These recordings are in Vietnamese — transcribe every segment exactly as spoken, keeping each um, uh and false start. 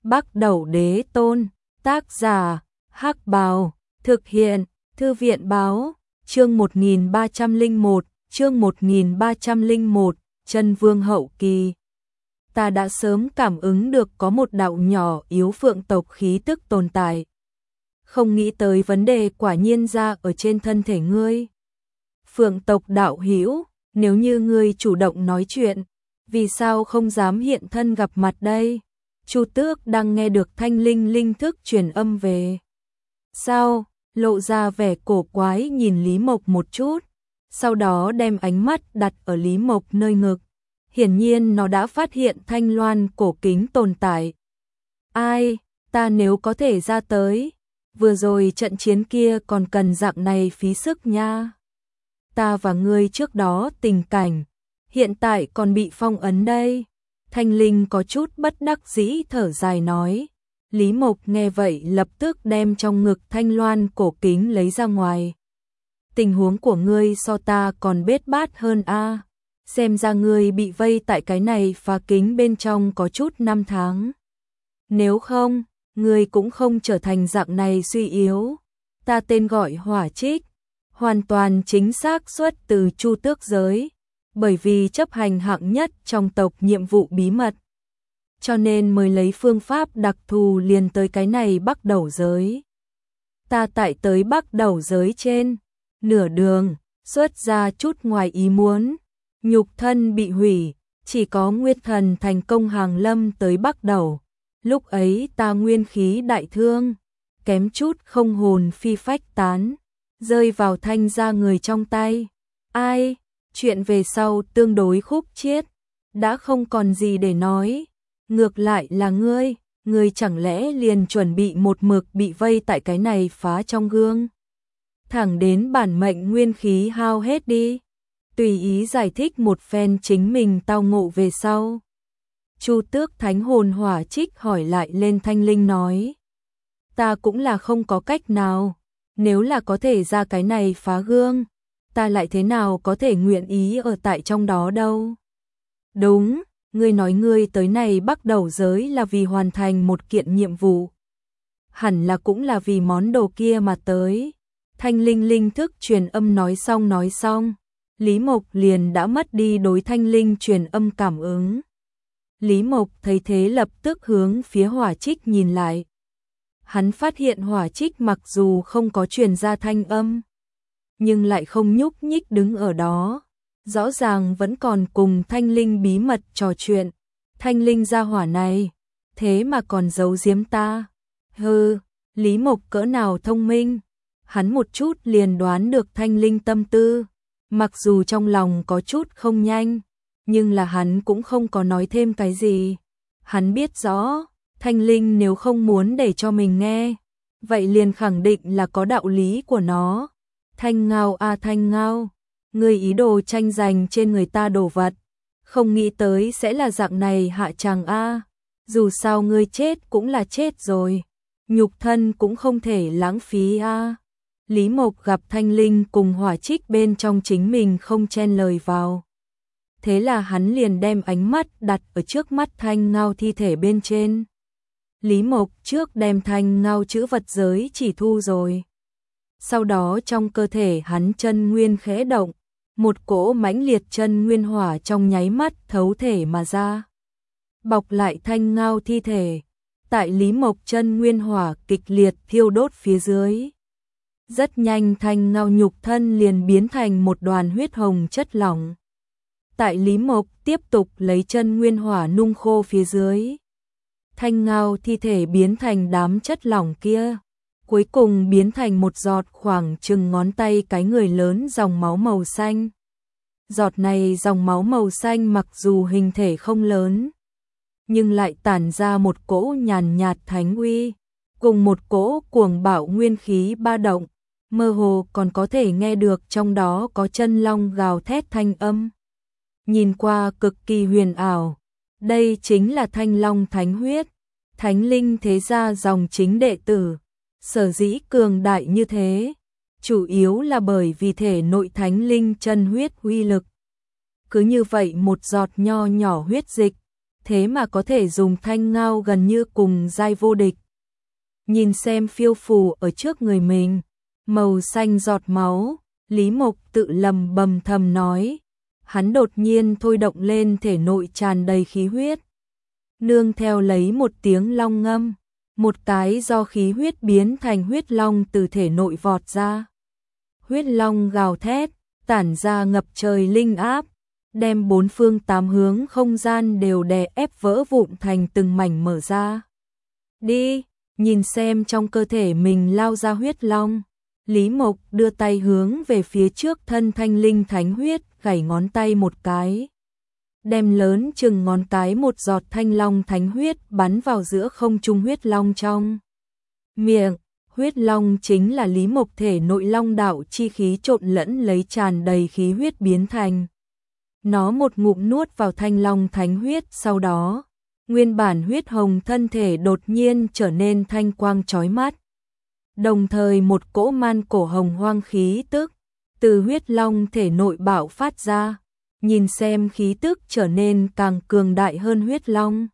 Bắc Đẩu Đế Tôn, tác giả, Hắc Bào, thực hiện, Thư viện Báo, chương một nghìn ba trăm lẻ một, chương một nghìn ba trăm lẻ một, Chân Vương hậu kỳ. Ta đã sớm cảm ứng được có một đạo nhỏ yếu phượng tộc khí tức tồn tại. Không nghĩ tới vấn đề quả nhiên ra ở trên thân thể ngươi. Phượng tộc đạo hữu, nếu như ngươi chủ động nói chuyện, vì sao không dám hiện thân gặp mặt đây? Chu Tước đang nghe được thanh linh linh thức truyền âm về. Sao? Lộ ra vẻ cổ quái nhìn Lý Mộc một chút, sau đó đem ánh mắt đặt ở Lý Mộc nơi ngực. Hiển nhiên nó đã phát hiện thanh loan cổ kính tồn tại. Ai, ta nếu có thể ra tới, vừa rồi trận chiến kia còn cần dạng này phí sức nha. Ta và ngươi trước đó tình cảnh, hiện tại còn bị phong ấn đây. Thanh linh có chút bất đắc dĩ thở dài nói. Lý Mộc nghe vậy lập tức đem trong ngực thanh loan cổ kính lấy ra ngoài. Tình huống của ngươi so ta còn bết bát hơn a. Xem ra ngươi bị vây tại cái này phá kính bên trong có chút năm tháng. Nếu không, ngươi cũng không trở thành dạng này suy yếu. Ta tên gọi Hỏa Trích, hoàn toàn chính xác xuất từ Chu Tước giới, bởi vì chấp hành hạng nhất trong tộc nhiệm vụ bí mật, cho nên mới lấy phương pháp đặc thù liền tới cái này Bắc Đẩu giới. Ta tại tới Bắc Đẩu giới trên, nửa đường, xuất ra chút ngoài ý muốn, nhục thân bị hủy, chỉ có nguyên thần thành công hàng lâm tới Bắc Đẩu. Lúc ấy ta nguyên khí đại thương, kém chút không hồn phi phách tán, rơi vào thanh ra người trong tay. Ai, chuyện về sau tương đối khúc chiết, đã không còn gì để nói. Ngược lại là ngươi, ngươi chẳng lẽ liền chuẩn bị một mực bị vây tại cái này phá trong gương. Thẳng đến bản mệnh nguyên khí hao hết đi. Tùy ý giải thích một phen chính mình tao ngộ về sau. Chu Tước Thánh Hồn Hỏa Trích hỏi lại lên thanh linh nói. Ta cũng là không có cách nào, nếu là có thể ra cái này phá gương, ta lại thế nào có thể nguyện ý ở tại trong đó đâu. Đúng, ngươi nói ngươi tới này Bắc Đẩu giới là vì hoàn thành một kiện nhiệm vụ. Hẳn là cũng là vì món đồ kia mà tới. Thanh linh linh thức truyền âm nói xong nói xong, Lý Mộc liền đã mất đi đối thanh linh truyền âm cảm ứng. Lý Mộc thấy thế lập tức hướng phía Hỏa Trích nhìn lại. Hắn phát hiện Hỏa Trích mặc dù không có truyền ra thanh âm, nhưng lại không nhúc nhích đứng ở đó. Rõ ràng vẫn còn cùng thanh linh bí mật trò chuyện. Thanh linh gia hỏa này, thế mà còn giấu giếm ta. Hừ, Lý Mộc cỡ nào thông minh. Hắn một chút liền đoán được thanh linh tâm tư. Mặc dù trong lòng có chút không nhanh, nhưng là hắn cũng không có nói thêm cái gì. Hắn biết rõ, thanh linh nếu không muốn để cho mình nghe, vậy liền khẳng định là có đạo lý của nó. Thanh ngao a à, thanh ngao, ngươi ý đồ tranh giành trên người ta đồ vật, không nghĩ tới sẽ là dạng này hạ chàng a. Dù sao ngươi chết cũng là chết rồi, nhục thân cũng không thể lãng phí a. Lý Mộc gặp thanh linh cùng Hỏa Trích bên trong chính mình không chen lời vào. Thế là hắn liền đem ánh mắt đặt ở trước mắt thanh ngao thi thể bên trên. Lý Mộc trước đem thanh ngao chữ vật giới chỉ thu rồi. Sau đó trong cơ thể hắn chân nguyên khẽ động, một cỗ mãnh liệt chân nguyên hỏa trong nháy mắt thấu thể mà ra, bọc lại thanh ngao thi thể. Tại Lý Mộc chân nguyên hỏa kịch liệt thiêu đốt phía dưới, rất nhanh thanh ngao nhục thân liền biến thành một đoàn huyết hồng chất lỏng. Tại Lý Mộc tiếp tục lấy chân nguyên hỏa nung khô phía dưới, thanh ngao thi thể biến thành đám chất lỏng kia, cuối cùng biến thành một giọt khoảng chừng ngón tay cái người lớn dòng máu màu xanh. Giọt này dòng máu màu xanh mặc dù hình thể không lớn, nhưng lại tản ra một cỗ nhàn nhạt thánh uy, cùng một cỗ cuồng bạo nguyên khí ba động, mơ hồ còn có thể nghe được trong đó có chân long gào thét thanh âm. Nhìn qua cực kỳ huyền ảo, đây chính là thanh long thánh huyết, thánh linh thế gia dòng chính đệ tử. Sở dĩ cường đại như thế, chủ yếu là bởi vì thể nội thánh linh chân huyết uy lực. Cứ như vậy một giọt nho nhỏ huyết dịch, thế mà có thể dùng thanh ngao gần như cùng giai vô địch. Nhìn xem phiêu phù ở trước người mình, màu xanh giọt máu, Lý Mộc tự lầm bầm thầm nói, hắn đột nhiên thôi động lên thể nội tràn đầy khí huyết. Nương theo lấy một tiếng long ngâm, một cái do khí huyết biến thành huyết long từ thể nội vọt ra. Huyết long gào thét, tản ra ngập trời linh áp, đem bốn phương tám hướng không gian đều đè ép vỡ vụn thành từng mảnh mở ra. Đi, nhìn xem trong cơ thể mình lao ra huyết long. Lý Mộc đưa tay hướng về phía trước thân thanh linh thánh huyết, gảy ngón tay một cái. Đem lớn chừng ngón cái một giọt thanh long thánh huyết bắn vào giữa không trung huyết long trong miệng. Huyết long chính là Lý Mộc thể nội long đạo chi khí trộn lẫn lấy tràn đầy khí huyết biến thành. Nó một ngụm nuốt vào thanh long thánh huyết, sau đó, nguyên bản huyết hồng thân thể đột nhiên trở nên thanh quang chói mắt. Đồng thời một cỗ man cổ hồng hoang khí tức từ huyết long thể nội bạo phát ra, nhìn xem khí tức trở nên càng cường đại hơn huyết long.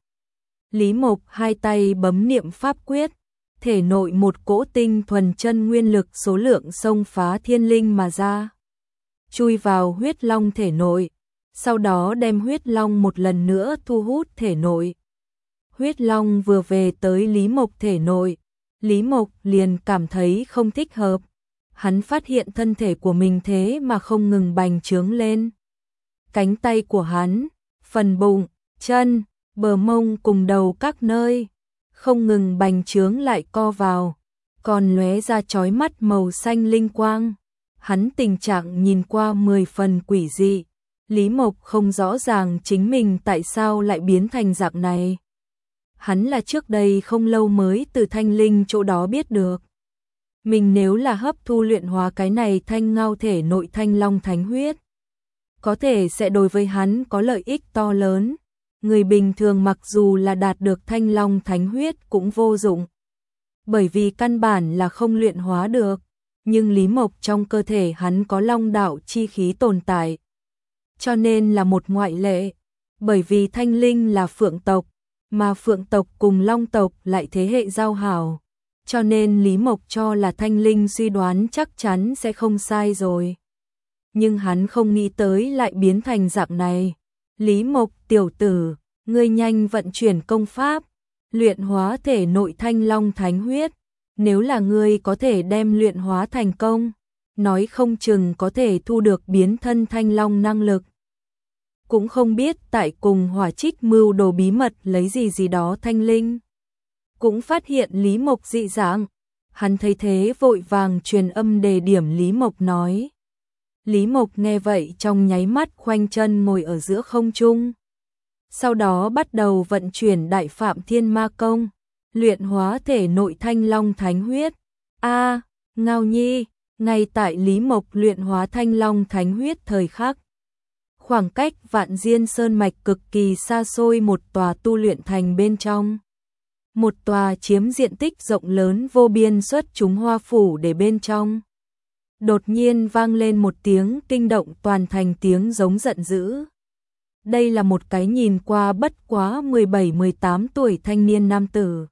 Lý Mộc hai tay bấm niệm pháp quyết, thể nội một cỗ tinh thuần chân nguyên lực số lượng xông phá thiên linh mà ra, chui vào huyết long thể nội, sau đó đem huyết long một lần nữa thu hút thể nội. Huyết long vừa về tới Lý Mộc thể nội, Lý Mộc liền cảm thấy không thích hợp. Hắn phát hiện thân thể của mình thế mà không ngừng bành trướng lên. Cánh tay của hắn, phần bụng, chân, bờ mông cùng đầu các nơi, không ngừng bành trướng lại co vào, còn lóe ra chói mắt màu xanh linh quang. Hắn tình trạng nhìn qua mười phần quỷ dị. Lý Mộc không rõ ràng chính mình tại sao lại biến thành dạng này. Hắn là trước đây không lâu mới từ thanh linh chỗ đó biết được. Mình nếu là hấp thu luyện hóa cái này thanh ngao thể nội thanh long thánh huyết, có thể sẽ đối với hắn có lợi ích to lớn. Người bình thường mặc dù là đạt được thanh long thánh huyết cũng vô dụng, bởi vì căn bản là không luyện hóa được. Nhưng Lý Mộc trong cơ thể hắn có long đạo chi khí tồn tại, cho nên là một ngoại lệ. Bởi vì thanh linh là phượng tộc, mà phượng tộc cùng long tộc lại thế hệ giao hảo, cho nên Lý Mộc cho là thanh linh suy đoán chắc chắn sẽ không sai rồi. Nhưng hắn không nghĩ tới lại biến thành dạng này. Lý Mộc tiểu tử, ngươi nhanh vận chuyển công pháp, luyện hóa thể nội thanh long thánh huyết. Nếu là ngươi có thể đem luyện hóa thành công, nói không chừng có thể thu được biến thân thanh long năng lực. Cũng không biết tại cùng Hỏa Trích mưu đồ bí mật lấy gì gì đó thanh linh. Cũng phát hiện Lý Mộc dị dạng, hắn thấy thế vội vàng truyền âm đề điểm Lý Mộc nói. Lý Mộc nghe vậy trong nháy mắt khoanh chân ngồi ở giữa không trung. Sau đó bắt đầu vận chuyển Đại Phạm Thiên Ma Công, luyện hóa thể nội thanh long thánh huyết. A, à, Ngao Nhi, ngay tại Lý Mộc luyện hóa thanh long thánh huyết thời khắc, khoảng cách Vạn Diên Sơn mạch cực kỳ xa xôi một tòa tu luyện thành bên trong. Một tòa chiếm diện tích rộng lớn vô biên xuất chúng hoa phủ để bên trong. Đột nhiên vang lên một tiếng kinh động toàn thành tiếng giống giận dữ. Đây là một cái nhìn qua bất quá mười bảy mười tám tuổi thanh niên nam tử.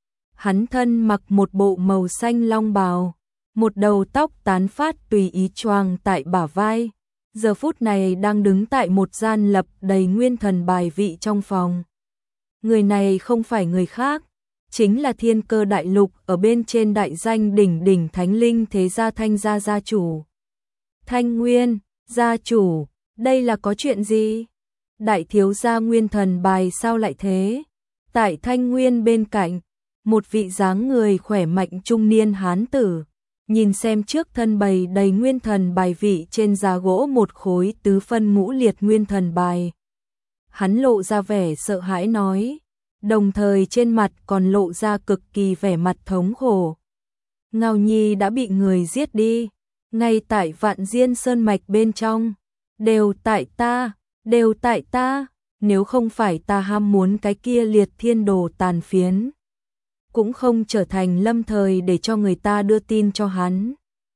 Hắn thân mặc một bộ màu xanh long bào, một đầu tóc tán phát tùy ý choàng tại bả vai. Giờ phút này đang đứng tại một gian lập đầy nguyên thần bài vị trong phòng. Người này không phải người khác, chính là Thiên Cơ Đại Lục ở bên trên đại danh đỉnh đỉnh thánh linh thế gia Thanh gia gia chủ. Thanh Nguyên, gia chủ, đây là có chuyện gì? Đại thiếu gia nguyên thần bài sao lại thế? Tại Thanh Nguyên bên cạnh, một vị dáng người khỏe mạnh trung niên hán tử, nhìn xem trước thân bày đầy nguyên thần bài vị trên giá gỗ một khối tứ phân ngũ liệt nguyên thần bài. Hắn lộ ra vẻ sợ hãi nói, đồng thời trên mặt còn lộ ra cực kỳ vẻ mặt thống khổ. Ngao Nhi đã bị người giết đi, ngay tại Vạn Diên Sơn mạch bên trong, đều tại ta, đều tại ta, nếu không phải ta ham muốn cái kia liệt thiên đồ tàn phiến, cũng không trở thành lâm thời để cho người ta đưa tin cho hắn,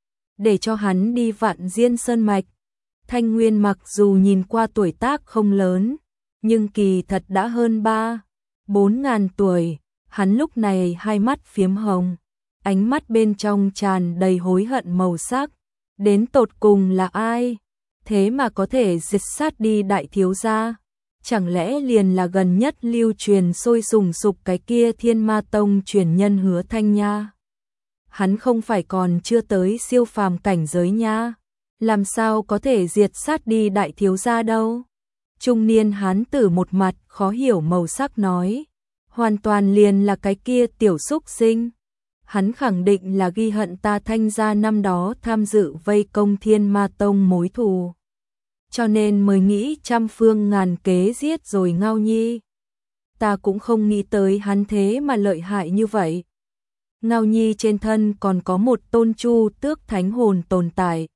để cho hắn đi Vạn Diên Sơn mạch. Thanh Nguyên mặc dù nhìn qua tuổi tác không lớn, nhưng kỳ thật đã hơn ba, bốn ngàn tuổi. Hắn lúc này hai mắt phiếm hồng, ánh mắt bên trong tràn đầy hối hận màu sắc. Đến tột cùng là ai? Thế mà có thể diệt sát đi đại thiếu gia? Chẳng lẽ liền là gần nhất lưu truyền sôi sùng sục cái kia Thiên Ma Tông truyền nhân Hứa Thanh nha? Hắn không phải còn chưa tới siêu phàm cảnh giới nha? Làm sao có thể diệt sát đi đại thiếu gia đâu? Trung niên hán tử một mặt khó hiểu màu sắc nói, hoàn toàn liền là cái kia tiểu xúc sinh. Hắn khẳng định là ghi hận ta Thanh gia năm đó tham dự vây công Thiên Ma Tông mối thù, cho nên mới nghĩ trăm phương ngàn kế giết rồi Ngao Nhi. Ta cũng không nghĩ tới hắn thế mà lợi hại như vậy. Ngao Nhi trên thân còn có một tôn chu tước thánh hồn tồn tại.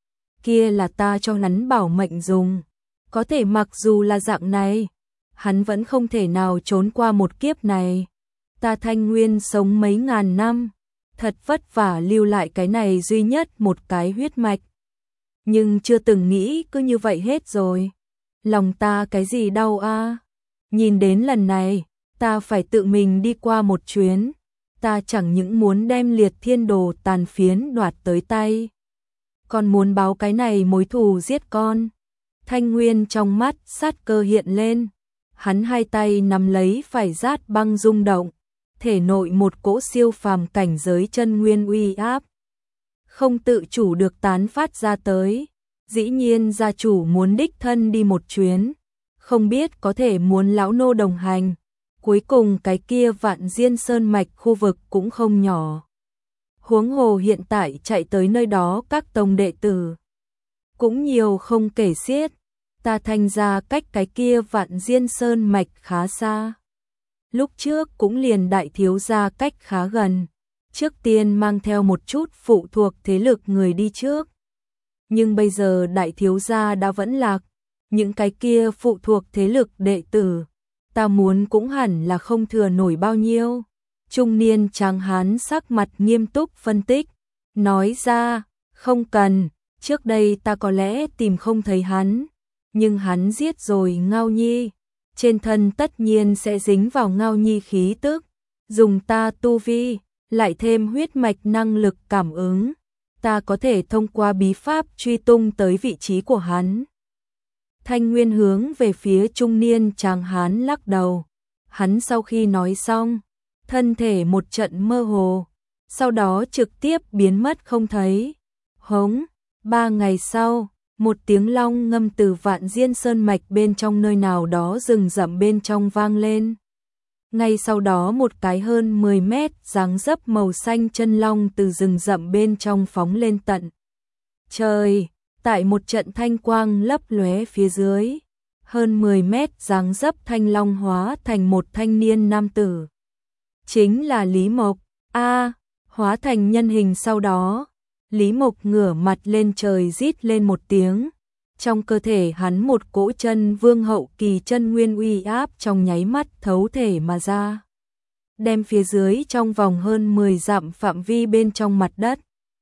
Kia là ta cho hắn bảo mệnh dùng. Có thể mặc dù là dạng này, hắn vẫn không thể nào trốn qua một kiếp này. Ta Thanh Nguyên sống mấy ngàn năm, thật vất vả lưu lại cái này duy nhất một cái huyết mạch. Nhưng chưa từng nghĩ cứ như vậy hết rồi. Lòng ta cái gì đau a? Nhìn đến lần này, ta phải tự mình đi qua một chuyến. Ta chẳng những muốn đem Liệt Thiên Đồ tàn phiến đoạt tới tay, còn muốn báo cái này mối thù giết con. Thanh Nguyên trong mắt sát cơ hiện lên, hắn hai tay nắm lấy phải rát băng rung động, thể nội một cỗ siêu phàm cảnh giới chân nguyên uy áp không tự chủ được tán phát ra tới. Dĩ nhiên gia chủ muốn đích thân đi một chuyến, không biết có thể muốn lão nô đồng hành. Cuối cùng cái kia Vạn Diên Sơn mạch khu vực cũng không nhỏ. Huống hồ hiện tại chạy tới nơi đó các tông đệ tử cũng nhiều không kể xiết. Ta Thanh gia cách cái kia Vạn Diên Sơn mạch khá xa. Lúc trước cũng liền đại thiếu gia cách khá gần. Trước tiên mang theo một chút phụ thuộc thế lực người đi trước. Nhưng bây giờ đại thiếu gia đã vẫn lạc, những cái kia phụ thuộc thế lực đệ tử, ta muốn cũng hẳn là không thừa nổi bao nhiêu. Trung niên tráng hán sắc mặt nghiêm túc phân tích, nói ra, không cần, trước đây ta có lẽ tìm không thấy hắn, nhưng hắn giết rồi Ngao Nhi, trên thân tất nhiên sẽ dính vào Ngao Nhi khí tức, dùng ta tu vi, lại thêm huyết mạch năng lực cảm ứng, ta có thể thông qua bí pháp truy tung tới vị trí của hắn. Thanh Nguyên hướng về phía trung niên tráng hán lắc đầu. Hắn sau khi nói xong, thân thể một trận mơ hồ, sau đó trực tiếp biến mất không thấy. Hống, ba ngày sau, một tiếng long ngâm từ Vạn Diên Sơn mạch bên trong nơi nào đó rừng rậm bên trong vang lên. Ngay sau đó một cái hơn mười mét dáng dấp màu xanh chân long từ rừng rậm bên trong phóng lên tận trời, tại một trận thanh quang lấp lóe phía dưới, hơn mười mét dáng dấp thanh long hóa thành một thanh niên nam tử. Chính là Lý Mộc. A, hóa thành nhân hình sau đó, Lý Mộc ngửa mặt lên trời rít lên một tiếng. Trong cơ thể hắn một cỗ chân vương hậu kỳ chân nguyên uy áp trong nháy mắt thấu thể mà ra, đem phía dưới trong vòng hơn mười dặm phạm vi bên trong mặt đất,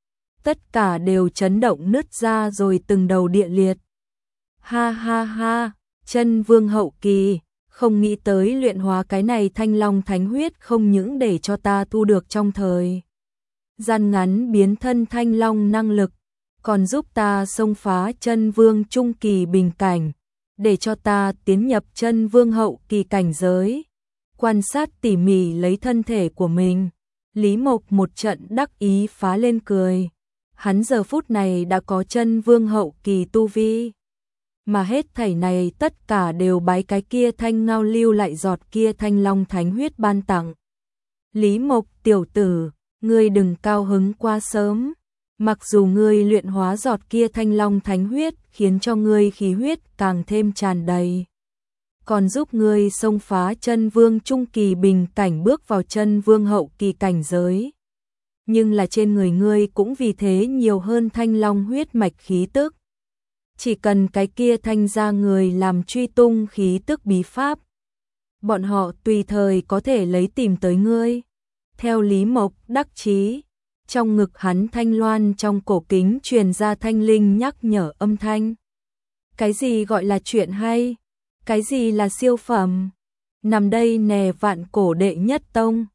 tất cả đều chấn động nứt ra rồi từng đầu địa liệt. Ha ha ha, chân vương hậu kỳ, không nghĩ tới luyện hóa cái này thanh long thánh huyết không những để cho ta thu được trong thời gian ngắn biến thân thanh long năng lực, còn giúp ta xông phá chân vương trung kỳ bình cảnh, để cho ta tiến nhập chân vương hậu kỳ cảnh giới. Quan sát tỉ mỉ lấy thân thể của mình, Lý Mộc một trận đắc ý phá lên cười. Hắn giờ phút này đã có chân vương hậu kỳ tu vi, mà hết thảy này tất cả đều bái cái kia thanh ngao lưu lại giọt kia thanh long thánh huyết ban tặng. Lý Mộc tiểu tử, ngươi đừng cao hứng quá sớm. Mặc dù ngươi luyện hóa giọt kia thanh long thánh huyết khiến cho ngươi khí huyết càng thêm tràn đầy, còn giúp ngươi xông phá chân vương trung kỳ bình cảnh bước vào chân vương hậu kỳ cảnh giới. Nhưng là trên người ngươi cũng vì thế nhiều hơn thanh long huyết mạch khí tức. Chỉ cần cái kia thanh ra người làm truy tung khí tức bí pháp, bọn họ tùy thời có thể lấy tìm tới ngươi. Theo Lý Mộc đắc chí, trong ngực hắn thanh loan trong cổ kính truyền ra thanh linh nhắc nhở âm thanh. Cái gì gọi là chuyện hay? Cái gì là siêu phẩm? Nằm đây nè vạn cổ đệ nhất tông.